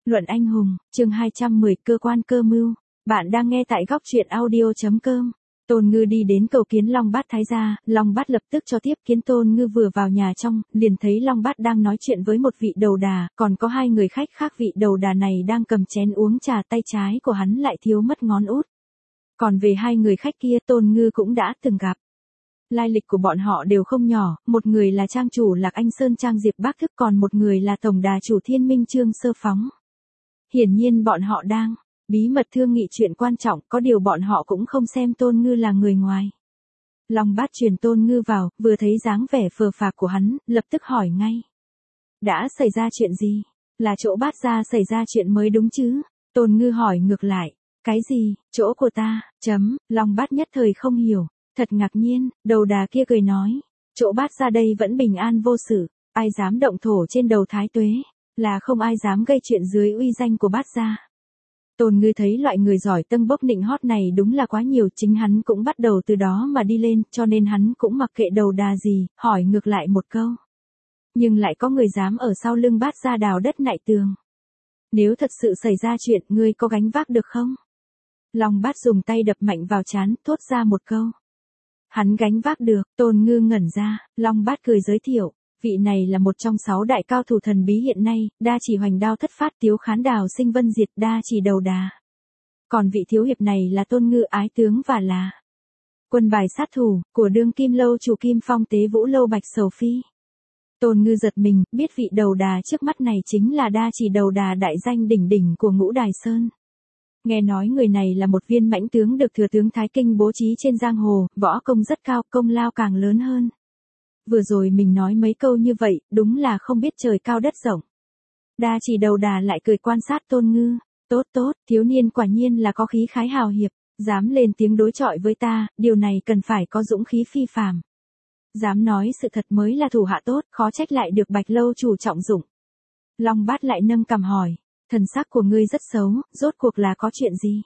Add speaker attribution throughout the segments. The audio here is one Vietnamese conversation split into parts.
Speaker 1: Luận anh hùng, chương 210, cơ quan cơ mưu. Bạn đang nghe tại góc truyện audio.com. Tôn Ngư đi đến cầu kiến Long Bát Thái gia, Long Bát lập tức cho tiếp kiến. Tôn Ngư vừa vào nhà trong, liền thấy Long Bát đang nói chuyện với một vị đầu đà, còn có hai người khách khác. Vị đầu đà này đang cầm chén uống trà, tay trái của hắn lại thiếu mất ngón út. Còn về hai người khách kia, Tôn Ngư cũng đã từng gặp. Lai lịch của bọn họ đều không nhỏ, một người là trang chủ Lạc Anh Sơn Trang Diệp Bác Thức, còn một người là tổng đà chủ Thiên Minh Trương Sơ Phóng. Hiển nhiên bọn họ đang bí mật thương nghị chuyện quan trọng, có điều bọn họ cũng không xem Tôn Ngư là người ngoài. Long Bát truyền Tôn Ngư vào, vừa thấy dáng vẻ phờ phạc của hắn, lập tức hỏi ngay. Đã xảy ra chuyện gì? Là chỗ Bát gia xảy ra chuyện mới đúng chứ? Tôn Ngư hỏi ngược lại. Cái gì? Chỗ của ta? Long Bát nhất thời không hiểu. Thật ngạc nhiên, đầu đà kia cười nói. Chỗ Bát gia đây vẫn bình an vô sự, ai dám động thổ trên đầu Thái Tuế, là không ai dám gây chuyện dưới uy danh của Bát gia. Tôn Ngư thấy loại người giỏi tâng bốc nịnh hót này đúng là quá nhiều, chính hắn cũng bắt đầu từ đó mà đi lên, cho nên hắn cũng mặc kệ đầu đà gì, hỏi ngược lại một câu. Nhưng lại có người dám ở sau lưng Bát gia đào đất nại tường. Nếu thật sự xảy ra chuyện, ngươi có gánh vác được không? Long Bát dùng tay đập mạnh vào trán, thốt ra một câu. Hắn gánh vác được. Tôn Ngư ngẩn ra, Long Bát cười giới thiệu. Vị này là một trong 6 đại cao thủ thần bí hiện nay, đa chỉ hoành đao thất phát, tiếu khán đào sinh vân diệt, đa chỉ đầu đà. Còn vị thiếu hiệp này là Tôn Ngư ái tướng và là quân bài sát thủ của đương kim lâu chủ Kim Phong Tế Vũ Lâu Bạch Sầu Phi. Tôn Ngư giật mình, biết vị đầu đà trước mắt này chính là đa chỉ đầu đà đại danh đỉnh đỉnh của Ngũ Đài Sơn. Nghe nói người này là một viên mãnh tướng được thừa tướng Thái Kinh bố trí trên giang hồ, võ công rất cao, công lao càng lớn hơn. Vừa rồi mình nói mấy câu như vậy, đúng là không biết trời cao đất rộng. Đa chỉ đầu đà lại cười quan sát Tôn Ngư. Tốt tốt, thiếu niên quả nhiên là có khí khái hào hiệp, dám lên tiếng đối chọi với ta, điều này cần phải có dũng khí phi phàm. Dám nói sự thật mới là thủ hạ tốt, khó trách lại được Bạch lâu chủ trọng dụng. Long Bát lại nâng cằm hỏi. Thần sắc của ngươi rất xấu, rốt cuộc là có chuyện gì?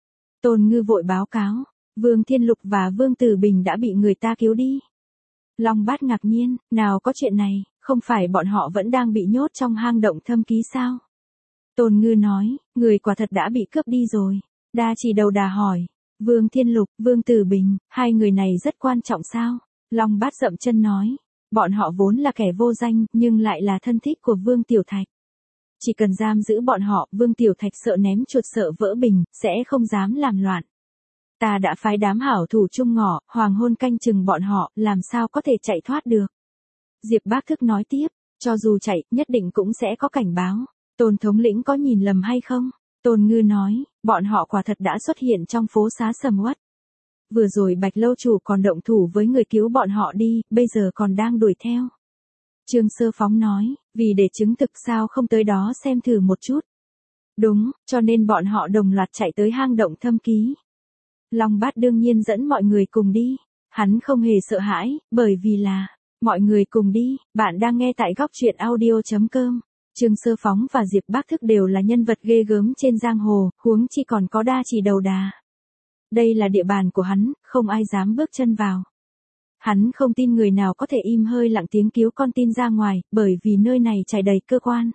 Speaker 1: Tôn Ngư vội báo cáo, Vương Thiên Lục và Vương Tử Bình đã bị người ta cứu đi. Long Bát ngạc nhiên, nào có chuyện này, không phải bọn họ vẫn đang bị nhốt trong hang động Thâm Ký sao? Tôn Ngư nói, người quả thật đã bị cướp đi rồi. Đa chỉ đầu đà hỏi, Vương Thiên Lục, Vương Tử Bình, hai người này rất quan trọng sao? Long Bát dậm chân nói, bọn họ vốn là kẻ vô danh, nhưng lại là thân thích của Vương Tiểu Thạch. Chỉ cần giam giữ bọn họ, Vương Tiểu Thạch sợ ném chuột sợ vỡ bình, sẽ không dám làm loạn. Ta đã phái đám hảo thủ chung ngọ, hoàng hôn canh chừng bọn họ, làm sao có thể chạy thoát được. Diệp Bác Thức nói tiếp, cho dù chạy, nhất định cũng sẽ có cảnh báo. Tôn thống lĩnh có nhìn lầm hay không? Tôn Ngư nói, bọn họ quả thật đã xuất hiện trong phố xá sầm uất. Vừa rồi Bạch lâu chủ còn động thủ với người cứu bọn họ đi, bây giờ còn đang đuổi theo. Trương Sơ Phóng nói, vì để chứng thực sao không tới đó xem thử một chút. Đúng, cho nên bọn họ đồng loạt chạy tới hang động Thâm Ký. Long Bát đương nhiên dẫn mọi người cùng đi. Hắn không hề sợ hãi, bởi vì là mọi người cùng đi. Bạn đang nghe tại góc truyện audio.com. Trương Sơ Phóng và Diệp Bác Thức đều là nhân vật ghê gớm trên giang hồ, huống chi còn có đa chỉ đầu đà. Đây là địa bàn của hắn, không ai dám bước chân vào. Hắn không tin người nào có thể im hơi lặng tiếng cứu con tin ra ngoài, bởi vì nơi này trải đầy cơ quan.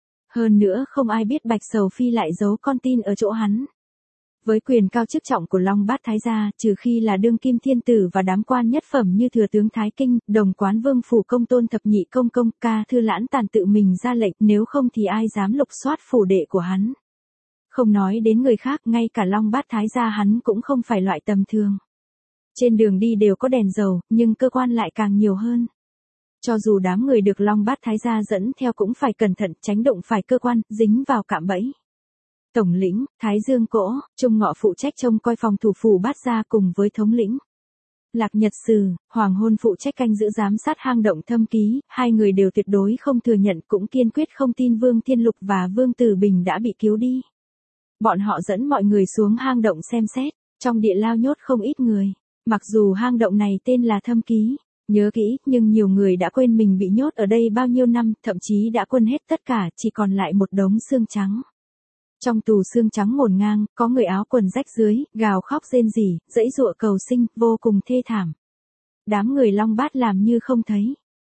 Speaker 1: Hơn nữa không ai biết Bạch Sầu Phi lại giấu con tin ở chỗ hắn. Với quyền cao chức trọng của Long Bát Thái gia, trừ khi là đương kim thiên tử và đám quan nhất phẩm như thừa tướng Thái Kinh, đồng quán vương phủ công tôn thập nhị công công, ca thư lãn tàn tự mình ra lệnh, nếu không thì ai dám lục soát phủ đệ của hắn. Không nói đến người khác, ngay cả Long Bát Thái gia hắn cũng không phải loại tầm thường. Trên đường đi đều có đèn dầu, nhưng cơ quan lại càng nhiều hơn. Cho dù đám người được Long Bát Thái gia dẫn theo cũng phải cẩn thận, tránh đụng phải cơ quan, dính vào cạm bẫy. Tổng lĩnh, Thái Dương Cỗ, Trung Ngọ phụ trách trông coi phòng thủ phủ Bát gia cùng với thống lĩnh Lạc Nhật Sử, Hoàng Hôn phụ trách canh giữ giám sát hang động Thâm Ký, hai người đều tuyệt đối không thừa nhận cũng kiên quyết không tin Vương Thiên Lục và Vương Tử Bình đã bị cứu đi. Bọn họ dẫn mọi người xuống hang động xem xét, trong địa lao nhốt không ít người. Mặc dù hang động này tên là Thâm Ký, nhớ kỹ, nhưng nhiều người đã quên mình bị nhốt ở đây bao nhiêu năm, thậm chí đã quên hết tất cả, chỉ còn lại một đống xương trắng. Trong tù xương trắng ngổn ngang, có người áo quần rách dưới, gào khóc rên rỉ, giãy giụa cầu sinh, vô cùng thê thảm. Đám người Long Bát làm như không thấy.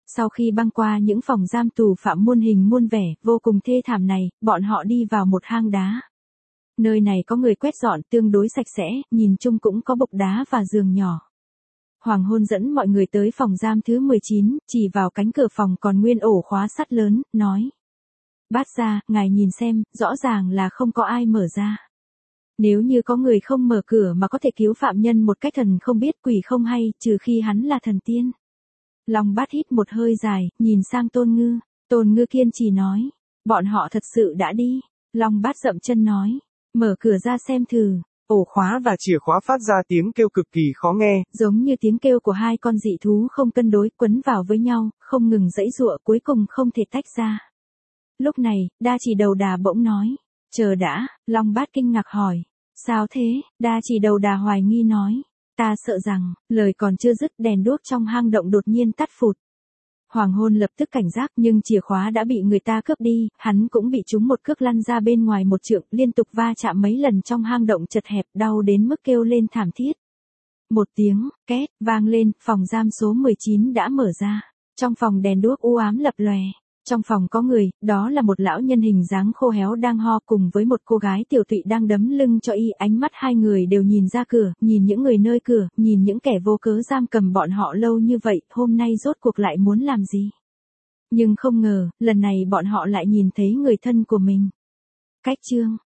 Speaker 1: Sau khi băng qua những phòng giam tù phạm muôn hình muôn vẻ, vô cùng thê thảm này, bọn họ đi vào một hang đá. Nơi này có người quét dọn tương đối sạch sẽ, nhìn chung cũng có bục đá và giường nhỏ. Hoàng hôn dẫn mọi người tới phòng giam thứ 19, chỉ vào cánh cửa phòng còn nguyên ổ khóa sắt lớn, nói. Bát gia, ngài nhìn xem, rõ ràng là không có ai mở ra. Nếu như có người không mở cửa mà có thể cứu phạm nhân một cách thần không biết quỷ không hay, trừ khi hắn là thần tiên. Long Bát hít một hơi dài, nhìn sang Tôn Ngư. Tôn Ngư kiên trì nói. Bọn họ thật sự đã đi. Long Bát dậm chân nói. Mở cửa ra xem thử.
Speaker 2: Ổ khóa và chìa khóa phát ra tiếng kêu cực kỳ khó nghe.
Speaker 1: Giống như tiếng kêu của hai con dị thú không cân đối quấn vào với nhau, không ngừng giãy giụa cuối cùng không thể tách ra. Lúc này, Đa Chỉ Đầu Đà bỗng nói. Chờ đã, Long Bát kinh ngạc hỏi. Sao thế? Đa Chỉ Đầu Đà hoài nghi nói. Ta sợ rằng, lời còn chưa dứt đèn đuốc trong hang động đột nhiên tắt phụt. Hoàng hôn lập tức cảnh giác nhưng chìa khóa đã bị người ta cướp đi, hắn cũng bị trúng một cước lăn ra bên ngoài một trượng, liên tục va chạm mấy lần trong hang động chật hẹp, đau đến mức kêu lên thảm thiết. Một tiếng, két, vang lên, phòng giam số 19 đã mở ra. Trong phòng đèn đuốc u ám lập lòe. Trong phòng có người, đó là một lão nhân hình dáng khô héo đang ho cùng với một cô gái tiểu tụy đang đấm lưng cho y. Ánh mắt hai người đều nhìn ra cửa, nhìn những người nơi cửa, nhìn những kẻ vô cớ giam cầm bọn họ lâu như vậy, hôm nay rốt cuộc lại muốn làm gì. Nhưng không ngờ, lần này bọn họ lại nhìn thấy người thân của mình. Cách chương